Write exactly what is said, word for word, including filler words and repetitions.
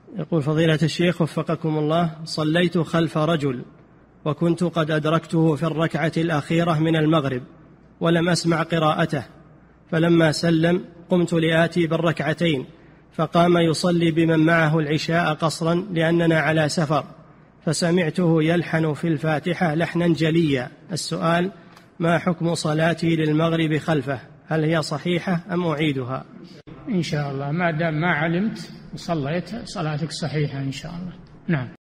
يقول فضيلة الشيخ وفقكم الله، صليت خلف رجل وكنت قد أدركته في الركعة الأخيرة من المغرب ولم أسمع قراءته، فلما سلم قمت لآتي بالركعتين، فقام يصلي بمن معه العشاء قصرا لأننا على سفر، فسمعته يلحن في الفاتحة لحنا جليا. السؤال: ما حكم صلاتي للمغرب خلفه؟ هل هي صحيحة أم أعيدها؟ إن شاء الله ما دام ما علمت وصليت صلاتك صحيحة إن شاء الله. نعم.